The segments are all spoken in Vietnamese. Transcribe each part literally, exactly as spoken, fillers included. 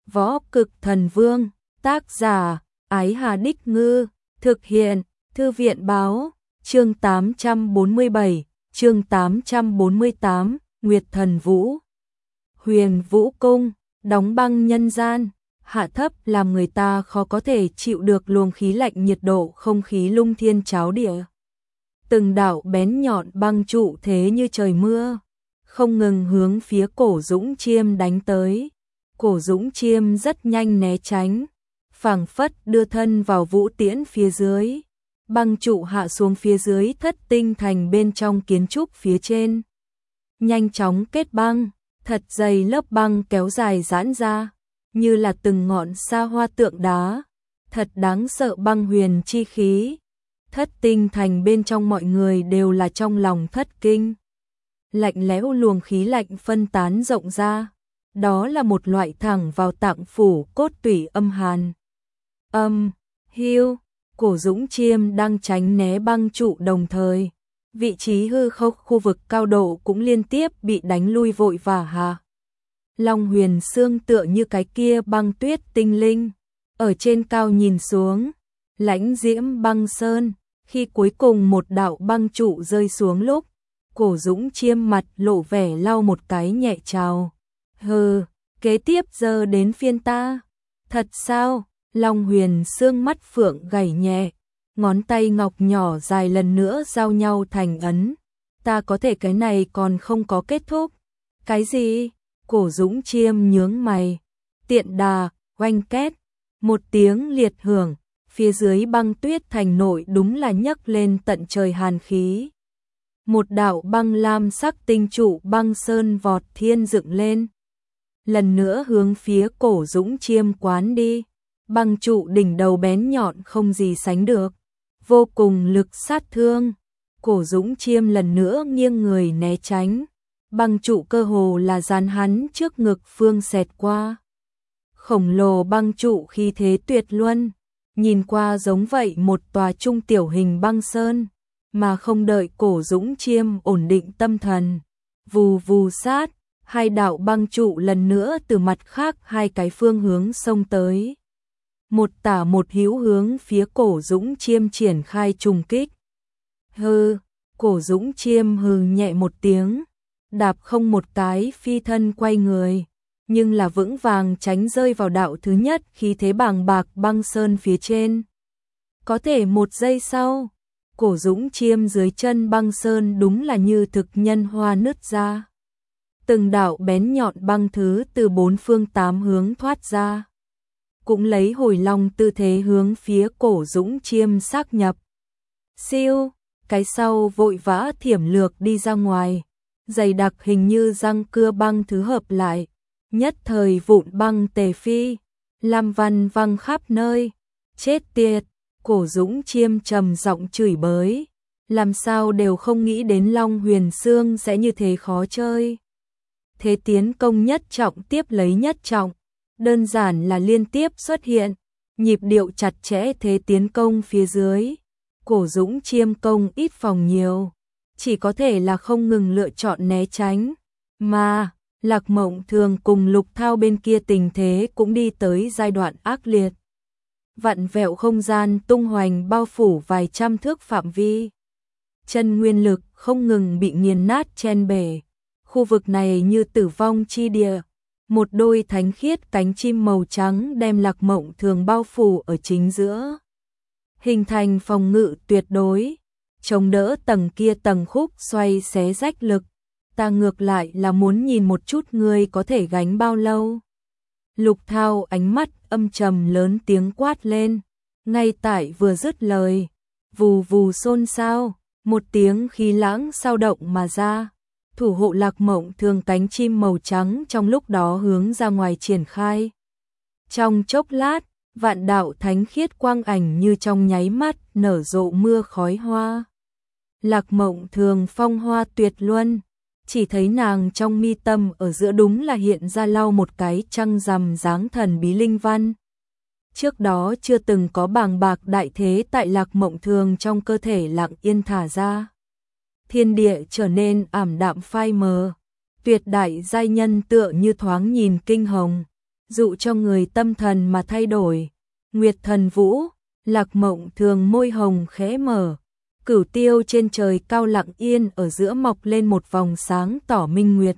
Võ Cực Thần Vương, tác giả, Ái Hà Đích Ngư, thực hiện, Thư viện Báo, chương tám trăm bốn mươi bảy, chương tám trăm bốn mươi tám, Nguyệt Thần Vũ. Huyền Vũ Cung, đóng băng nhân gian, hạ thấp làm người ta khó có thể chịu được luồng khí lạnh, nhiệt độ không khí lung thiên cháo địa. Từng đạo bén nhọn băng trụ thế như trời mưa, không ngừng hướng phía Cổ Dũng Chiêm đánh tới. Cổ Dũng Chiêm rất nhanh né tránh, phảng phất đưa thân vào vũ tiễn phía dưới. Băng trụ hạ xuống phía dưới Thất Tinh Thành bên trong kiến trúc phía trên. Nhanh chóng kết băng, thật dày lớp băng kéo dài giãn ra, như là từng ngọn sa hoa tượng đá. Thật đáng sợ băng huyền chi khí. Thất Tinh Thành bên trong mọi người đều là trong lòng thất kinh. Lạnh lẽo luồng khí lạnh phân tán rộng ra. Đó là một loại thẳng vào tạng phủ cốt tủy âm hàn. Âm, hiu, Cổ Dũng Chiêm đang tránh né băng trụ đồng thời. Vị trí hư không khu vực cao độ cũng liên tiếp bị đánh lui vội vã hạ. Long Huyền Xương tựa như cái kia băng tuyết tinh linh. Ở trên cao nhìn xuống, lãnh diễm băng sơn. Khi cuối cùng một đạo băng trụ rơi xuống lúc, Cổ Dũng Chiêm mặt lộ vẻ lau một cái nhẹ trào. Hừ, kế tiếp giờ đến phiên ta. Thật sao? Long Huyền Xương mắt phượng gảy nhẹ, ngón tay ngọc nhỏ dài lần nữa giao nhau thành ấn. Ta có thể cái này còn không có kết thúc. Cái gì? Cổ Dũng Chiêm nhướng mày. Tiện đà, oanh két, một tiếng liệt hưởng, phía dưới băng tuyết thành nội đúng là nhấc lên tận trời hàn khí. Một đạo băng lam sắc tinh trụ băng sơn vọt thiên dựng lên. Lần nữa hướng phía Cổ Dũng Chiêm quán đi. Băng trụ đỉnh đầu bén nhọn không gì sánh được, vô cùng lực sát thương. Cổ Dũng Chiêm lần nữa nghiêng người né tránh. Băng trụ cơ hồ là dán hắn trước ngực phương xẹt qua. Khổng lồ băng trụ khí thế tuyệt luân, nhìn qua giống vậy một tòa trung tiểu hình băng sơn, mà không đợi Cổ Dũng Chiêm ổn định tâm thần. Vù vù sát, hai đạo băng trụ lần nữa từ mặt khác hai cái phương hướng xông tới. Một tả một hữu hướng phía Cổ Dũng Chiêm triển khai trùng kích. Hừ, Cổ Dũng Chiêm hừ nhẹ một tiếng, đạp không một cái phi thân quay người, nhưng là vững vàng tránh rơi vào đạo thứ nhất khí thế bàng bạc băng sơn phía trên. Có thể một giây sau, Cổ Dũng Chiêm dưới chân băng sơn đúng là như thực nhân hoa nứt ra. Từng đạo bén nhọn băng thứ từ bốn phương tám hướng thoát ra, cũng lấy hồi long tư thế hướng phía Cổ Dũng Chiêm xác nhập. Siêu, cái sau vội vã thiểm lược đi ra ngoài, dày đặc hình như răng cưa băng thứ hợp lại, nhất thời vụn băng tề phi, lam văn văng khắp nơi. Chết tiệt, Cổ Dũng Chiêm trầm giọng chửi bới, làm sao đều không nghĩ đến Long Huyền Xương sẽ như thế khó chơi. Thế tiến công nhất trọng tiếp lấy nhất trọng, đơn giản là liên tiếp xuất hiện, nhịp điệu chặt chẽ thế tiến công phía dưới. Cổ Dũng Chiêm công ít phòng nhiều, chỉ có thể là không ngừng lựa chọn né tránh, mà Lạc Mộng Thường cùng Lục Thao bên kia tình thế cũng đi tới giai đoạn ác liệt. Vặn vẹo không gian tung hoành bao phủ vài trăm thước phạm vi. Chân nguyên lực không ngừng bị nghiền nát chen bể. Khu vực này như tử vong chi địa. Một đôi thánh khiết cánh chim màu trắng đem Lạc Mộng Thường bao phủ ở chính giữa, hình thành phòng ngự tuyệt đối, chống đỡ tầng kia tầng khúc xoay xé rách lực. Ta ngược lại là muốn nhìn một chút ngươi có thể gánh bao lâu. Lục Thao ánh mắt âm trầm lớn tiếng quát lên, ngay tại vừa dứt lời, vù vù xôn xao, một tiếng khí lãng sao động mà ra. Thủ hộ Lạc Mộng Thường cánh chim màu trắng trong lúc đó hướng ra ngoài triển khai. Trong chốc lát, vạn đạo thánh khiết quang ảnh như trong nháy mắt nở rộ mưa khói hoa. Lạc Mộng Thường phong hoa tuyệt luân, chỉ thấy nàng trong mi tâm ở giữa đúng là hiện ra lau một cái trăng rằm dáng thần bí linh văn. Trước đó chưa từng có bàng bạc đại thế tại Lạc Mộng Thường trong cơ thể lặng yên thả ra. Thiên địa trở nên ảm đạm phai mờ, tuyệt đại giai nhân tựa như thoáng nhìn kinh hồng, dụ cho người tâm thần mà thay đổi. Nguyệt thần vũ, Lạc Mộng Thường môi hồng khẽ mở, cửu tiêu trên trời cao lặng yên ở giữa mọc lên một vòng sáng tỏ minh nguyệt.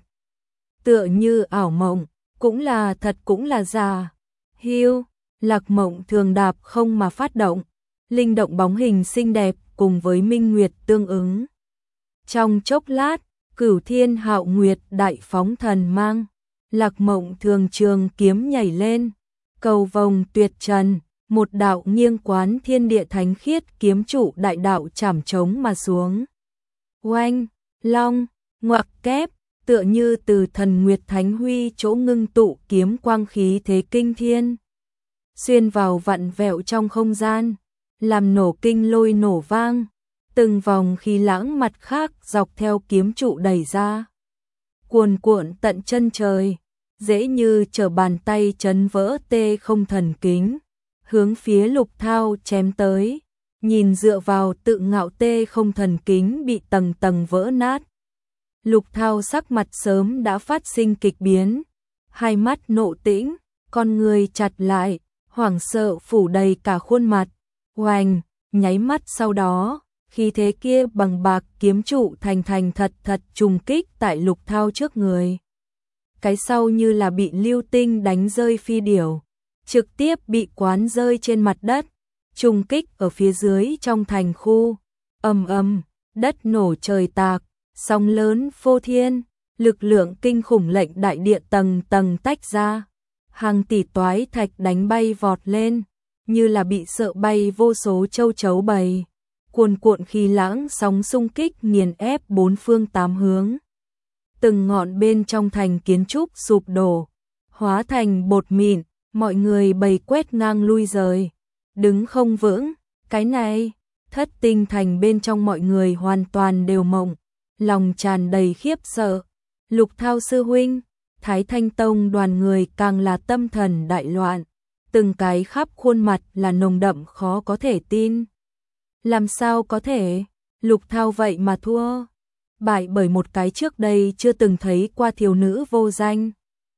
Tựa như ảo mộng, cũng là thật cũng là giả. Hiu, Lạc Mộng Thường đạp không mà phát động, linh động bóng hình xinh đẹp cùng với minh nguyệt tương ứng. Trong chốc lát, Cửu Thiên Hạo Nguyệt đại phóng thần mang, Lạc Mộng Thường trường kiếm nhảy lên, cầu vồng tuyệt trần, một đạo nghiêng quán thiên địa thánh khiết kiếm trụ đại đạo chảm trống mà xuống. Oanh, long, ngoặc kép, tựa như từ thần Nguyệt Thánh Huy chỗ ngưng tụ kiếm quang khí thế kinh thiên. Xuyên vào vặn vẹo trong không gian, làm nổ kinh lôi nổ vang, từng vòng khí lãng mặt khác dọc theo kiếm trụ đẩy ra. Cuồn cuộn tận chân trời, dễ như trở bàn tay chấn vỡ tê không thần kính, hướng phía Lục Thao chém tới, nhìn dựa vào tự ngạo tê không thần kính bị tầng tầng vỡ nát. Lục Thao sắc mặt sớm đã phát sinh kịch biến, hai mắt nộ tĩnh, con người chặt lại, hoảng sợ phủ đầy cả khuôn mặt. Oanh, nháy mắt sau đó, khi thế kia bằng bạc kiếm trụ thành thành thật thật trùng kích tại Lục Thao trước người. Cái sau như là bị lưu tinh đánh rơi phi điểu, trực tiếp bị quán rơi trên mặt đất, trùng kích ở phía dưới trong thành khu. Ầm ầm, đất nổ trời tạc, sóng lớn phô thiên, lực lượng kinh khủng lệnh đại địa tầng tầng tách ra, hàng tỷ toái thạch đánh bay vọt lên, như là bị sợ bay vô số châu chấu bầy, cuồn cuộn khí lãng sóng xung kích nghiền ép bốn phương tám hướng. Từng ngọn bên trong thành kiến trúc sụp đổ, hóa thành bột mịn, mọi người bầy quét ngang lui rời, đứng không vững. Cái này, Thất Tinh thành bên trong mọi người hoàn toàn đều mộng, lòng tràn đầy khiếp sợ. Lục Thao sư huynh, Thái Thanh Tông đoàn người càng là tâm thần đại loạn, từng cái khắp khuôn mặt là nồng đậm khó có thể tin. Làm sao có thể, Lục Thao vậy mà thua, bại bởi một cái trước đây chưa từng thấy qua thiếu nữ vô danh.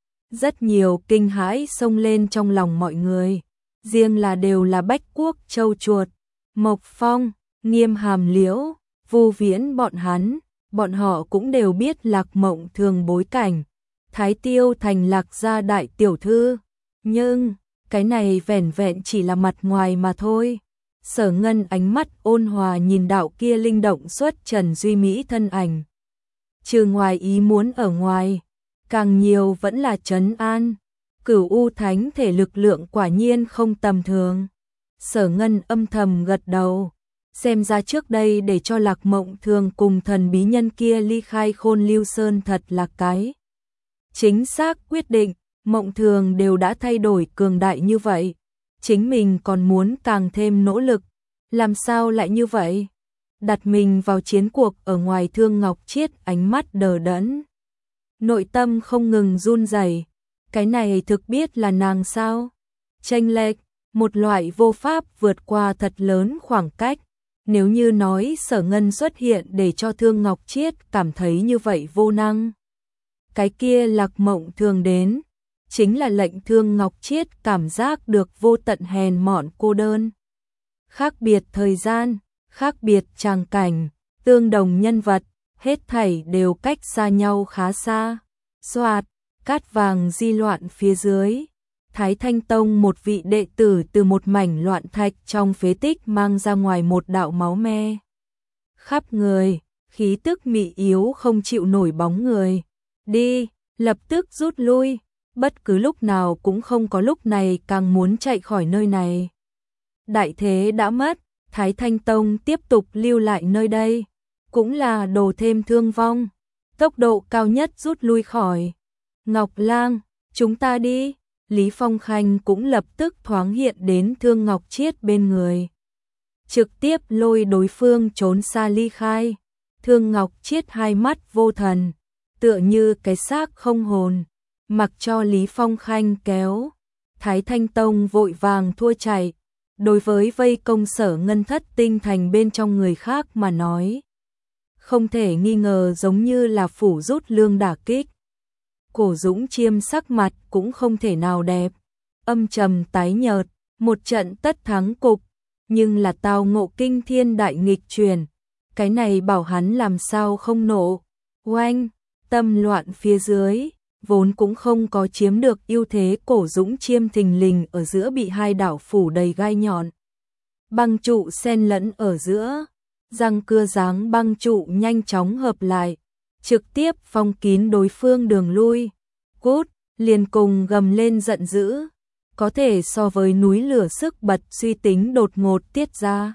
Rất nhiều kinh hãi xông lên trong lòng mọi người, riêng là đều là Bách Quốc Châu Chuột, Mộc Phong, Nghiêm Hàm Liễu, Vu Viễn bọn hắn, bọn họ cũng đều biết Lạc Mộng Thường bối cảnh, Thái Tiêu thành Lạc gia đại tiểu thư, nhưng cái này vẻn vẹn chỉ là mặt ngoài mà thôi. Sở Ngân ánh mắt ôn hòa nhìn đạo kia linh động xuất trần duy mỹ thân ảnh. Trừ ngoài ý muốn ở ngoài, càng nhiều vẫn là trấn an. Cửu U Thánh thể lực lượng quả nhiên không tầm thường. Sở Ngân âm thầm gật đầu, xem ra trước đây để cho Lạc Mộng Thường cùng thần bí nhân kia ly khai Khôn Lưu Sơn thật là cái chính xác quyết định. Mộng Thường đều đã thay đổi cường đại như vậy, chính mình còn muốn càng thêm nỗ lực, làm sao lại như vậy? Đặt mình vào chiến cuộc ở ngoài, Thương Ngọc Chiết ánh mắt đờ đẫn, nội tâm không ngừng run rẩy. Cái này thực biết là nàng sao? Chênh lệch, một loại vô pháp vượt qua thật lớn khoảng cách. Nếu như nói Sở Ngân xuất hiện để cho Thương Ngọc Chiết cảm thấy như vậy vô năng, cái kia Lạc Mộng Thường đến chính là lệnh Thương Ngọc Chiết cảm giác được vô tận hèn mọn cô đơn. Khác biệt thời gian, khác biệt tràng cảnh, tương đồng nhân vật, hết thảy đều cách xa nhau khá xa. Soạt, cát vàng di loạn phía dưới, Thái Thanh Tông một vị đệ tử từ một mảnh loạn thạch trong phế tích mang ra ngoài một đạo máu me khắp người, khí tức mị yếu không chịu nổi bóng người. Đi, lập tức rút lui, bất cứ lúc nào cũng không có lúc này càng muốn chạy khỏi nơi này. Đại thế đã mất, Thái Thanh Tông tiếp tục lưu lại nơi đây, cũng là đổ thêm thương vong. Tốc độ cao nhất rút lui khỏi. Ngọc Lang, chúng ta đi. Lý Phong Khanh cũng lập tức thoáng hiện đến Thương Ngọc Chiết bên người, trực tiếp lôi đối phương trốn xa ly khai. Thương Ngọc Chiết hai mắt vô thần, tựa như cái xác không hồn, mặc cho Lý Phong Khanh kéo. Thái Thanh Tông vội vàng thua chạy. Đối với vây công Sở Ngân Thất Tinh thành bên trong người khác mà nói, không thể nghi ngờ giống như là phủ rút lương đả kích. Cổ Dũng Chiêm sắc mặt cũng không thể nào đẹp, âm trầm tái nhợt, một trận tất thắng cục, nhưng là tao ngộ kinh thiên đại nghịch chuyển, cái này bảo hắn làm sao không nộ. Oanh, tâm loạn phía dưới, vốn cũng không có chiếm được ưu thế Cổ Dũng Chiêm thình lình ở giữa bị hai đảo phủ đầy gai nhọn. Băng trụ xen lẫn ở giữa, răng cưa dáng băng trụ nhanh chóng hợp lại, trực tiếp phong kín đối phương đường lui. Cút, liền cùng gầm lên giận dữ, có thể so với núi lửa sức bật suy tính đột ngột tiết ra.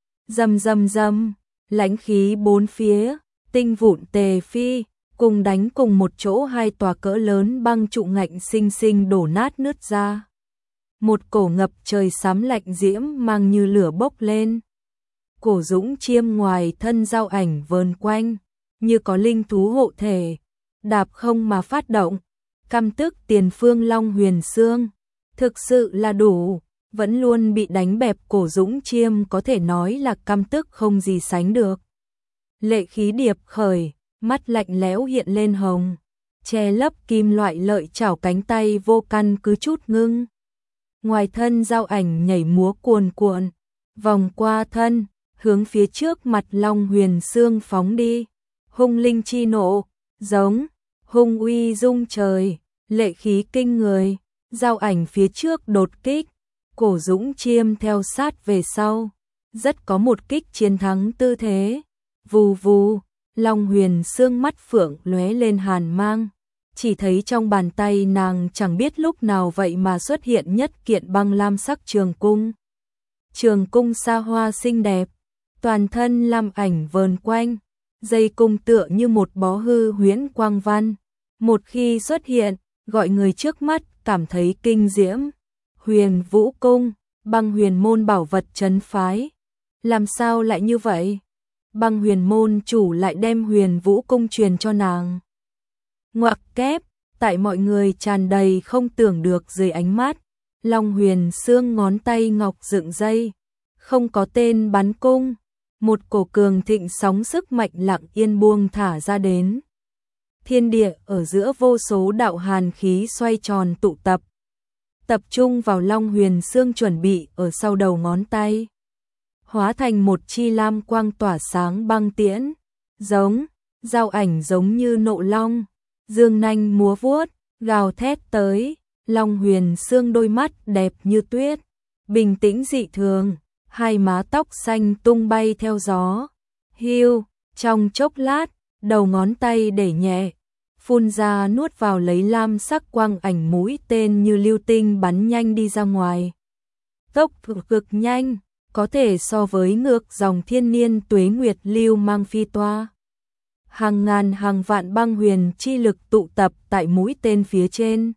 Rầm rầm rầm, lãnh khí bốn phía, tinh vụn tề phi, cùng đánh cùng một chỗ hai tòa cỡ lớn băng trụ ngạnh sinh sinh đổ nát nứt ra. Một cổ ngập trời xám lạnh diễm mang như lửa bốc lên. Cổ Dũng Chiêm ngoài thân Dao Ảnh vờn quanh, như có linh thú hộ thể, đạp không mà phát động, căm tức tiền phương Long Huyền Xương. Thực sự là đủ, vẫn luôn bị đánh bẹp Cổ Dũng Chiêm có thể nói là căm tức không gì sánh được. Lệ khí điệp khởi, mắt lạnh lẽo hiện lên hồng, che lấp kim loại lợi chảo cánh tay vô căn cứ chút ngưng. Ngoài thân Dao Ảnh nhảy múa cuồn cuộn, vòng qua thân, hướng phía trước mặt Long Huyền Xương phóng đi. Hung linh chi nộ, giống, hung uy rung trời, lệ khí kinh người, Dao Ảnh phía trước đột kích, Cổ Dũng Chiêm theo sát về sau, rất có một kích chiến thắng tư thế. Vù vù, Long Huyền Xương mắt phượng lóe lên hàn mang, chỉ thấy trong bàn tay nàng chẳng biết lúc nào vậy mà xuất hiện nhất kiện băng lam sắc trường cung. Trường cung xa hoa xinh đẹp, toàn thân lam ảnh vờn quanh, dây cung tựa như một bó hư huyễn quang văn, một khi xuất hiện, gọi người trước mắt cảm thấy kinh diễm. Huyền Vũ Cung, Băng Huyền môn bảo vật trấn phái. Làm sao lại như vậy? Băng Huyền môn chủ lại đem Huyền Vũ Cung truyền cho nàng. Ngoặc kép, tại mọi người tràn đầy không tưởng được dưới ánh mắt, Long Huyền Xương ngón tay ngọc dựng dây, không có tên bắn cung, một cổ cường thịnh sóng sức mạnh lặng yên buông thả ra đến. Thiên địa ở giữa vô số đạo hàn khí xoay tròn tụ tập, tập trung vào Long Huyền Xương chuẩn bị ở sau đầu ngón tay, hóa thành một chi lam quang tỏa sáng băng tiễn, giống, Dao Ảnh giống như nộ long, dương nanh múa vuốt, gào thét tới. Long Huyền Xương đôi mắt đẹp như tuyết, bình tĩnh dị thường, hai má tóc xanh tung bay theo gió. Hiu, trong chốc lát, đầu ngón tay để nhẹ, phun ra nuốt vào lấy lam sắc quang ảnh mũi tên như lưu tinh bắn nhanh đi ra ngoài. Tốc cực nhanh, có thể so với ngược dòng thiên niên tuế nguyệt lưu mang phi toa. Hàng ngàn hàng vạn băng huyền chi lực tụ tập tại mũi tên phía trên.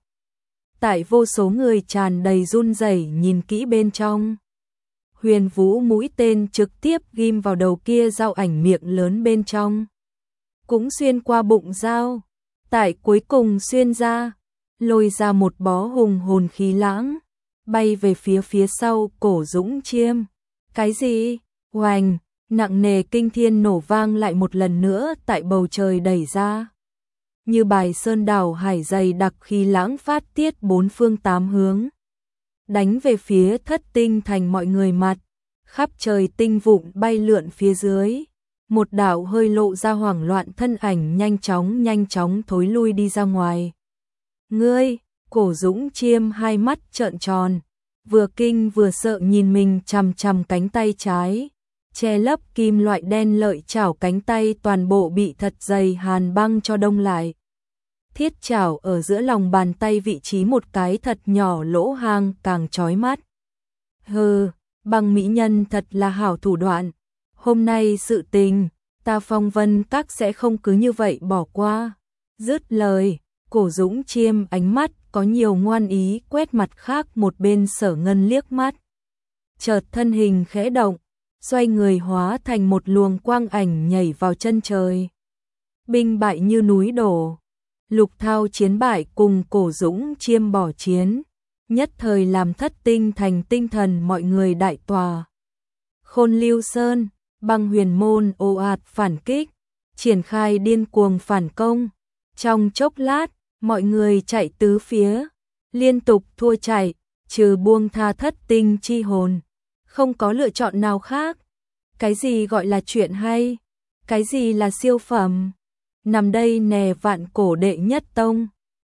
Tại vô số người tràn đầy run rẩy nhìn kỹ bên trong. Huyền Vũ mũi tên trực tiếp ghim vào đầu kia Dao Ảnh miệng lớn bên trong. Cũng xuyên qua bụng dao, tại cuối cùng xuyên ra, lôi ra một bó hùng hồn khí lãng, bay về phía phía sau Cổ Dũng Chiêm. Cái gì? Oành, nặng nề kinh thiên nổ vang lại một lần nữa tại bầu trời đẩy ra. Như bài sơn đảo hải dày đặc khí lãng phát tiết bốn phương tám hướng, đánh về phía Thất Tinh thành mọi người mặt, khắp trời tinh vụn bay lượn phía dưới. Một đạo hơi lộ ra hoảng loạn thân ảnh nhanh chóng nhanh chóng thối lui đi ra ngoài. Ngươi, Cổ Dũng Chiêm hai mắt trợn tròn, vừa kinh vừa sợ nhìn mình chằm chằm cánh tay trái, che lấp kim loại đen lợi chảo cánh tay toàn bộ bị thật dày hàn băng cho đông lại. Thiết chảo ở giữa lòng bàn tay vị trí một cái thật nhỏ lỗ hang càng chói mắt. Hừ, băng mỹ nhân thật là hảo thủ đoạn. Hôm nay sự tình, ta Phong Vân Các sẽ không cứ như vậy bỏ qua. Dứt lời, Cổ Dũng Chiêm ánh mắt có nhiều ngoan ý quét mặt khác một bên Sở Ngân liếc mắt. Chợt thân hình khẽ động, xoay người hóa thành một luồng quang ảnh nhảy vào chân trời. Binh bại như núi đổ. Lục Thao chiến bại cùng Cổ Dũng Chiêm bỏ chiến, nhất thời làm Thất Tinh thành tinh thần mọi người đại tòa. Khôn Lưu Sơn, Băng Huyền môn ồ ạt phản kích, triển khai điên cuồng phản công. Trong chốc lát, mọi người chạy tứ phía, liên tục thua chạy, trừ buông tha thất tinh chi hồn, không có lựa chọn nào khác. Cái gì gọi là chuyện hay? Cái gì là siêu phẩm? Nằm đây nè vạn cổ đệ nhất tông.